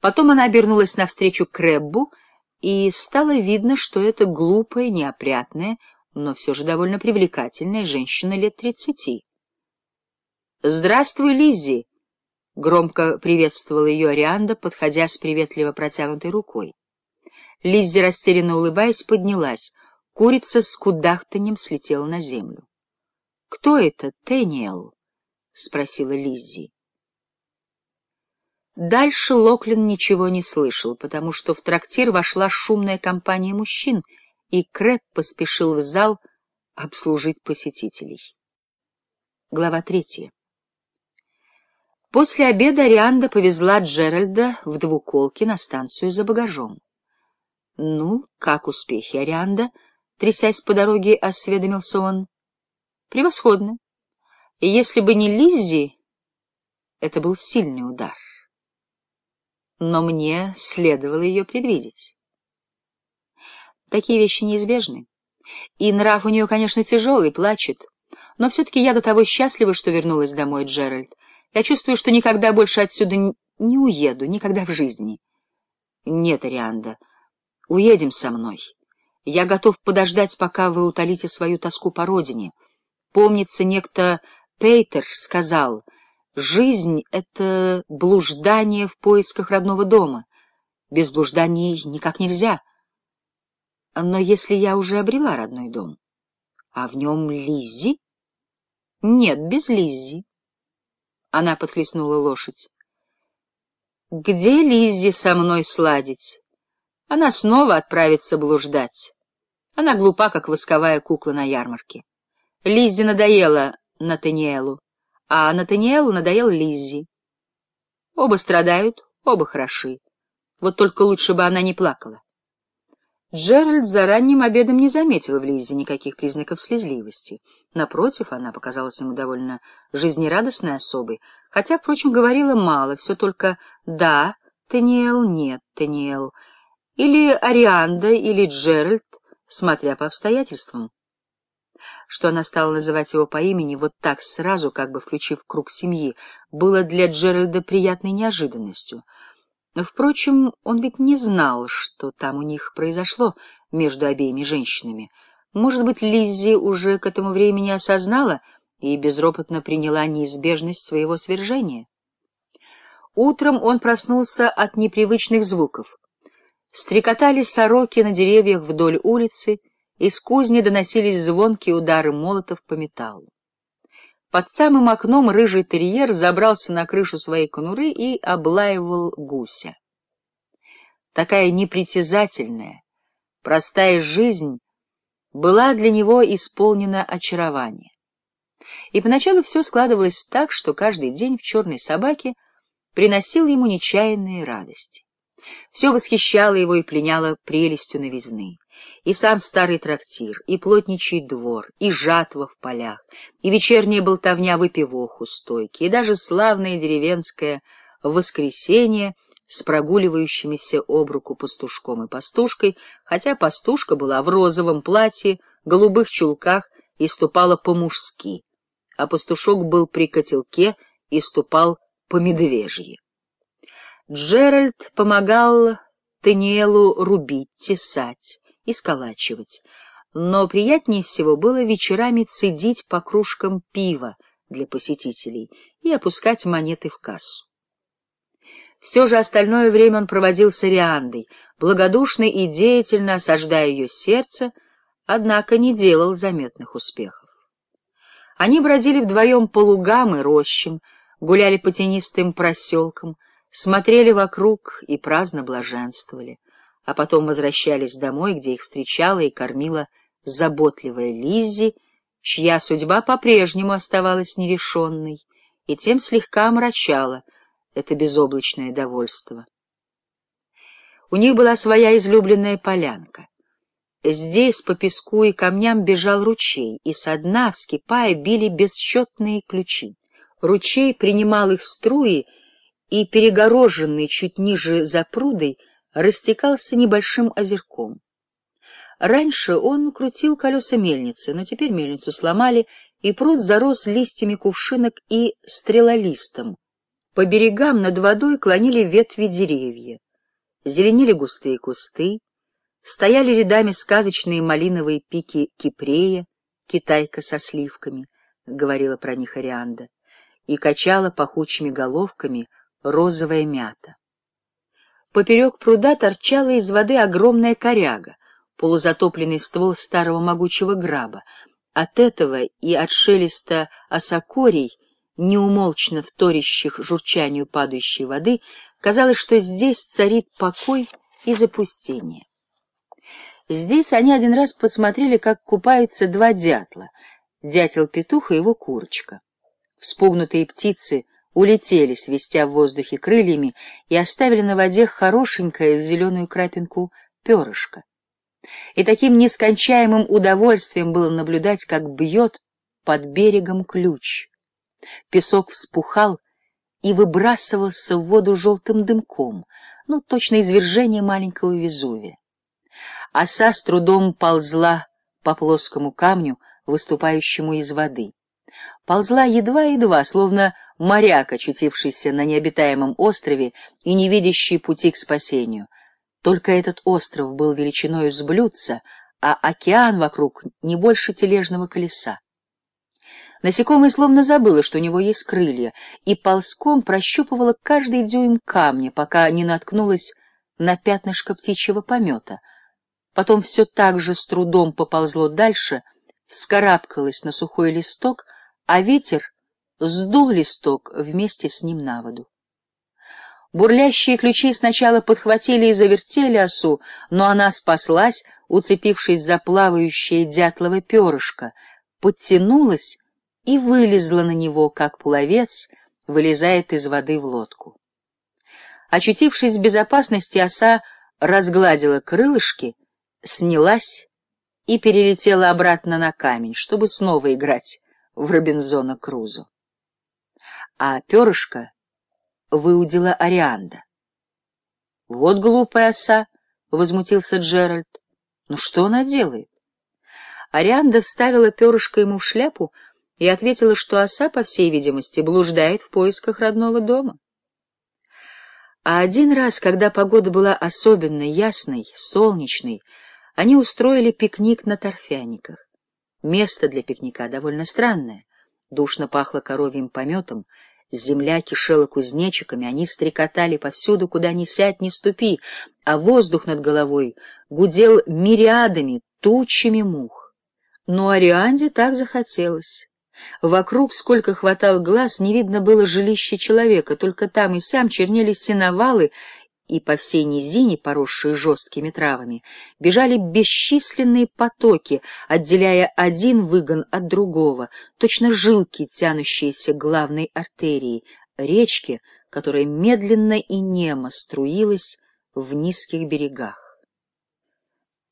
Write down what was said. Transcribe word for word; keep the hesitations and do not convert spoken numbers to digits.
Потом она обернулась навстречу Крэббу, и стало видно, что это глупая, неопрятная, но все же довольно привлекательная женщина лет тридцати. «Здравствуй, Лиззи!» — громко приветствовала ее Орианда, подходя с приветливо протянутой рукой. Лиззи, растерянно улыбаясь, поднялась. Курица с кудахтаньем слетела на землю. — Кто это, Тэниэл? — спросила Лиззи. Дальше Локлин ничего не слышал, потому что в трактир вошла шумная компания мужчин, и Крэб поспешил в зал обслужить посетителей. Глава третья. После обеда Орианда повезла Джеральда в двуколке на станцию за багажом. — Ну, как успехи, Орианда? — трясясь по дороге, осведомился он. — Превосходно. И если бы не Лиззи, это был сильный удар. Но мне следовало ее предвидеть. Такие вещи неизбежны. И нрав у нее, конечно, тяжелый, плачет. Но все-таки я до того счастлива, что вернулась домой, Джеральд. Я чувствую, что никогда больше отсюда не уеду, никогда в жизни. Нет, Орианда, уедем со мной. Я готов подождать, пока вы утолите свою тоску по родине. Помнится, некто Пейтер сказал, жизнь — это блуждание в поисках родного дома. Без блужданий никак нельзя. Но если я уже обрела родной дом, а в нем Лиззи? Нет, без Лиззи. Она подхлестнула лошадь. Где Лиззи со мной сладить? Она снова отправится блуждать. Она глупа, как восковая кукла на ярмарке. Лиззи надоела Натаниэлу, а Натаниэлу надоел Лиззи. Оба страдают, оба хороши. Вот только лучше бы она не плакала. Джеральд за ранним обедом не заметил в Лиззи никаких признаков слезливости. Напротив, она показалась ему довольно жизнерадостной особой, хотя, впрочем, говорила мало, все только «да, Таниэл, нет, Таниэл», или Орианда, или Джеральд, смотря по обстоятельствам. Что она стала называть его по имени вот так сразу, как бы включив в круг семьи, было для Джеральда приятной неожиданностью. Впрочем, он ведь не знал, что там у них произошло между обеими женщинами. Может быть, Лиззи уже к этому времени осознала и безропотно приняла неизбежность своего свержения. Утром он проснулся от непривычных звуков. Стрекотали сороки на деревьях вдоль улицы, из кузни доносились звонкие удары молотов по металлу. Под самым окном рыжий терьер забрался на крышу своей конуры и облаивал гуся. Такая непритязательная, простая жизнь была для него исполнена очарования. И поначалу все складывалось так, что каждый день в «Черной собаке» приносил ему нечаянные радости. Все восхищало его и пленяло прелестью новизны. И сам старый трактир, и плотничий двор, и жатва в полях, и вечерняя болтовня выпивох у стойки, и даже славное деревенское воскресенье с прогуливающимися об руку пастушком и пастушкой, хотя пастушка была в розовом платье, голубых чулках и ступала по-мужски, а пастушок был при котелке и ступал по-медвежьи. Джеральд помогал Таниэлу рубить, тесать и сколачивать, но приятнее всего было вечерами цедить по кружкам пива для посетителей и опускать монеты в кассу. Все же остальное время он проводил с Ориандой, благодушно и деятельно осаждая ее сердце, однако не делал заметных успехов. Они бродили вдвоем по лугам и рощам, гуляли по тенистым проселкам, смотрели вокруг и праздно блаженствовали, а потом возвращались домой, где их встречала и кормила заботливая Лиззи, чья судьба по-прежнему оставалась нерешенной, и тем слегка омрачала это безоблачное довольство. У них была своя излюбленная полянка. Здесь по песку и камням бежал ручей, и со дна, вскипая, били бесчетные ключи. Ручей принимал их струи, и, перегороженный чуть ниже запрудой, растекался небольшим озерком. Раньше он крутил колеса мельницы, но теперь мельницу сломали, и пруд зарос листьями кувшинок и стрелолистом, По берегам над водой клонили ветви деревья, зеленели густые кусты, стояли рядами сказочные малиновые пики кипрея, китайка со сливками, — говорила про них Арианда, и качала пахучими головками розовая мята. Поперек пруда торчала из воды огромная коряга, полузатопленный ствол старого могучего граба. От этого и от шелеста осокорий, неумолчно вторящих журчанию падающей воды, казалось, что здесь царит покой и запустение. Здесь они один раз посмотрели, как купаются два дятла, дятел-петух и его курочка. Вспугнутые птицы улетели, свистя в воздухе крыльями, и оставили на воде хорошенькое в зеленую крапинку перышко. И таким нескончаемым удовольствием было наблюдать, как бьет под берегом ключ. Песок вспухал и выбрасывался в воду желтым дымком, ну, точно извержение маленького Везувия. Оса с трудом ползла по плоскому камню, выступающему из воды. Ползла едва-едва, словно моряк, очутившийся на необитаемом острове и не видящий пути к спасению. Только этот остров был величиною с блюдца, а океан вокруг не больше тележного колеса. Насекомое словно забыло, что у него есть крылья, и ползком прощупывало каждый дюйм камня, пока не наткнулось на пятнышко птичьего помета. Потом все так же с трудом поползло дальше, вскарабкалось на сухой листок, а ветер сдул листок вместе с ним на воду. Бурлящие ключи сначала подхватили и завертели осу, но она спаслась, уцепившись за плавающее дятлово перышко, подтянулась и вылезла на него, как пловец вылезает из воды в лодку. Очутившись в безопасности, оса разгладила крылышки, снялась и перелетела обратно на камень, чтобы снова играть в Робинзона Крузо. А перышко выудила Арианда. — Вот глупая оса! — возмутился Джеральд. — Ну что она делает? Арианда вставила перышко ему в шляпу и ответила, что оса, по всей видимости, блуждает в поисках родного дома. А один раз, когда погода была особенно ясной, солнечной, они устроили пикник на торфяниках. Место для пикника довольно странное. Душно пахло коровьим пометом, земля кишела кузнечиками, они стрекотали повсюду, куда ни сядь, ни ступи, а воздух над головой гудел мириадами, тучами мух. Но Арианде так захотелось. Вокруг, сколько хватал глаз, не видно было жилища человека, только там и сям чернелись сеновалы, и по всей низине, поросшей жесткими травами, бежали бесчисленные потоки, отделяя один выгон от другого, точно жилки, тянущиеся к главной артерии, речки, которая медленно и немо струилась в низких берегах.